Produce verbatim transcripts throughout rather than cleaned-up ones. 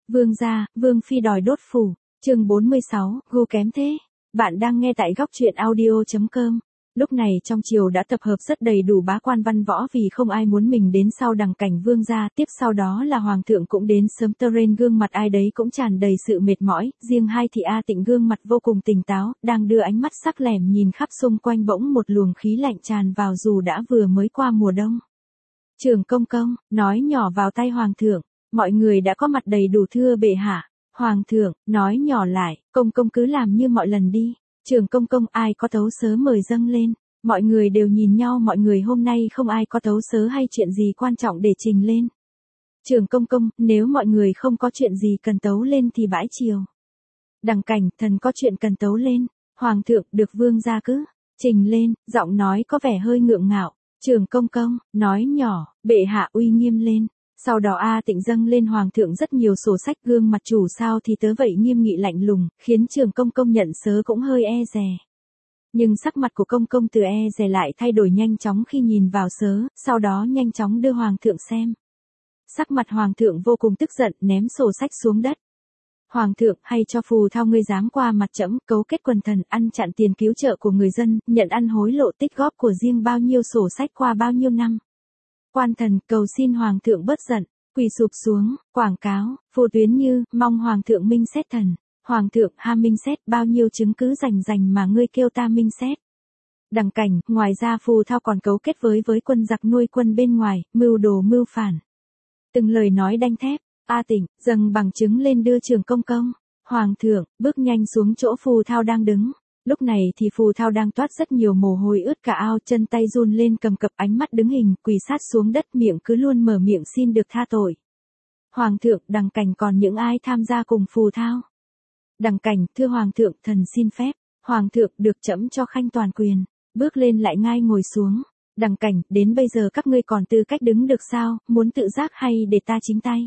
Vương gia, Vương phi đòi đốt phủ. Chương bốn mươi sáu, gu kém thế. Bạn đang nghe tại góc truyện audio chấm com. Lúc này trong triều đã tập hợp rất đầy đủ bá quan văn võ vì không ai muốn mình đến sau đằng cảnh vương gia, tiếp sau đó là hoàng thượng cũng đến sớm. Terrain gương mặt ai đấy cũng tràn đầy sự mệt mỏi, riêng hai thị A Tịnh gương mặt vô cùng tỉnh táo, đang đưa ánh mắt sắc lẻm nhìn khắp xung quanh, bỗng một luồng khí lạnh tràn vào dù đã vừa mới qua mùa đông. Trưởng công công, nói nhỏ vào tay hoàng thượng, mọi người đã có mặt đầy đủ thưa bệ hạ. Hoàng thượng, nói nhỏ lại, công công cứ làm như mọi lần đi. Trưởng công công, ai có tấu sớ mời dâng lên. Mọi người đều nhìn nhau, mọi người hôm nay không ai có tấu sớ hay chuyện gì quan trọng để trình lên. Trưởng công công, nếu mọi người không có chuyện gì cần tấu lên thì bãi triều. Đằng cảnh, thần có chuyện cần tấu lên. Hoàng thượng, được vương gia cứ trình lên, giọng nói có vẻ hơi ngượng ngạo. Trưởng công công, nói nhỏ, bệ hạ uy nghiêm lên. Sau đó A Tịnh dâng lên hoàng thượng rất nhiều sổ sách, gương mặt chủ sao thì tớ vậy nghiêm nghị lạnh lùng, khiến trưởng công công nhận sớ cũng hơi e dè. Nhưng sắc mặt của công công từ e dè lại thay đổi nhanh chóng khi nhìn vào sớ, sau đó nhanh chóng đưa hoàng thượng xem. Sắc mặt hoàng thượng vô cùng tức giận, ném sổ sách xuống đất. Hoàng thượng, hay cho phù thao ngươi dám qua mặt trẫm, cấu kết quần thần, ăn chặn tiền cứu trợ của người dân, nhận ăn hối lộ tích góp của riêng bao nhiêu sổ sách qua bao nhiêu năm. Quan thần, cầu xin hoàng thượng bớt giận, quỳ sụp xuống, quảng cáo, Phù Tuyến Như, mong hoàng thượng minh xét thần. Hoàng thượng, ha minh xét, bao nhiêu chứng cứ rành rành mà ngươi kêu ta minh xét. Đằng cảnh, ngoài ra phù thao còn cấu kết với với quân giặc nuôi quân bên ngoài, mưu đồ mưu phản. Từng lời nói đanh thép. A Tịnh, dâng bằng chứng lên đưa trưởng công công. Hoàng thượng, bước nhanh xuống chỗ phù thao đang đứng. Lúc này thì phù thao đang toát rất nhiều mồ hôi ướt cả ao, chân tay run lên cầm cập, ánh mắt đứng hình, quỳ sát xuống đất, miệng cứ luôn mở miệng xin được tha tội. Hoàng thượng, đằng cảnh còn những ai tham gia cùng phù thao? Đằng cảnh, thưa hoàng thượng, thần xin phép. Hoàng thượng, được trẫm cho khanh toàn quyền. Bước lên lại ngai ngồi xuống. Đằng cảnh, đến bây giờ các ngươi còn tư cách đứng được sao, muốn tự giác hay để ta chính tay?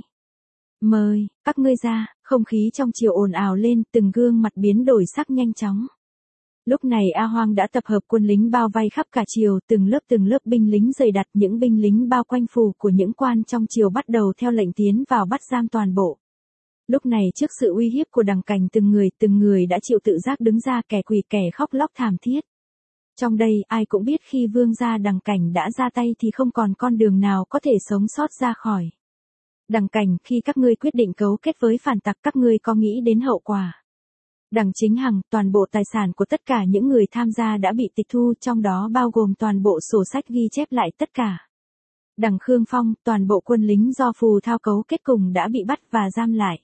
Mời, các ngươi ra. Không khí trong triều ồn ào lên, từng gương mặt biến đổi sắc nhanh chóng. Lúc này A Hoang đã tập hợp quân lính bao vây khắp cả triều, từng lớp từng lớp binh lính dày đặt, những binh lính bao quanh phủ của những quan trong triều bắt đầu theo lệnh tiến vào bắt giam toàn bộ. Lúc này trước sự uy hiếp của đằng cảnh, từng người từng người đã chịu tự giác đứng ra, kẻ quỳ kẻ khóc lóc thảm thiết. Trong đây ai cũng biết khi vương gia đằng cảnh đã ra tay thì không còn con đường nào có thể sống sót ra khỏi. Đằng cảnh, khi các ngươi quyết định cấu kết với phản tặc, các ngươi có nghĩ đến hậu quả? Đằng Chính Hằng, toàn bộ tài sản của tất cả những người tham gia đã bị tịch thu, trong đó bao gồm toàn bộ sổ sách ghi chép lại tất cả. Đằng Khương Phong, toàn bộ quân lính do phù thao cấu kết cùng đã bị bắt và giam lại.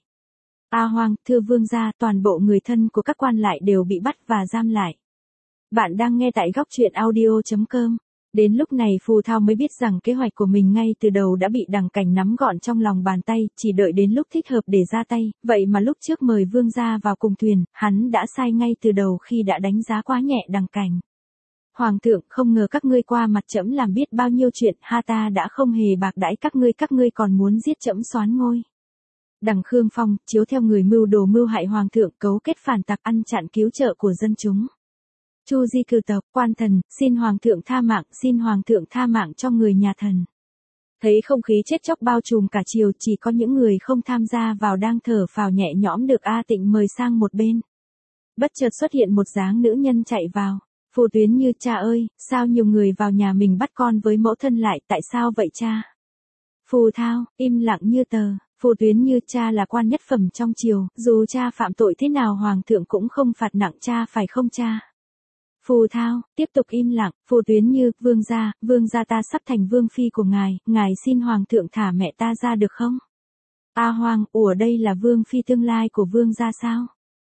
A Hoang, thưa vương gia, toàn bộ người thân của các quan lại đều bị bắt và giam lại. Bạn đang nghe tại góc truyện audio chấm com. Đến lúc này phù thao mới biết rằng kế hoạch của mình ngay từ đầu đã bị đằng cảnh nắm gọn trong lòng bàn tay, chỉ đợi đến lúc thích hợp để ra tay, vậy mà lúc trước mời vương gia vào cùng thuyền, hắn đã sai ngay từ đầu khi đã đánh giá quá nhẹ đằng cảnh. Hoàng thượng, không ngờ các ngươi qua mặt trẫm làm biết bao nhiêu chuyện, ha ta đã không hề bạc đãi các ngươi, các ngươi còn muốn giết trẫm soán ngôi. Đằng Khương Phong, chiếu theo người mưu đồ mưu hại hoàng thượng, cấu kết phản tặc, ăn chặn cứu trợ của dân chúng. Chu di cử tộc, quan thần, xin hoàng thượng tha mạng, xin hoàng thượng tha mạng cho người nhà thần. Thấy không khí chết chóc bao trùm cả triều, chỉ có những người không tham gia vào đang thở phào nhẹ nhõm được A Tịnh mời sang một bên. Bất chợt xuất hiện một dáng nữ nhân chạy vào. Phù Tuyến Như, cha ơi, sao nhiều người vào nhà mình bắt con với mẫu thân lại, tại sao vậy cha? Phù Thao, im lặng như tờ. Phù Tuyến Như, cha là quan nhất phẩm trong triều, dù cha phạm tội thế nào hoàng thượng cũng không phạt nặng cha, phải không cha? Phù Thao, tiếp tục im lặng. Phù Tuyến Như, vương gia, vương gia ta sắp thành vương phi của ngài, ngài xin hoàng thượng thả mẹ ta ra được không? A Hoang, ủa đây là vương phi tương lai của vương gia sao?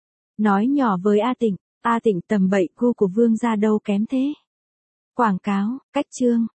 Nói nhỏ với A Tịnh, A Tịnh, tầm bậy, gu của vương gia đâu kém thế. Quảng cáo, cách chương,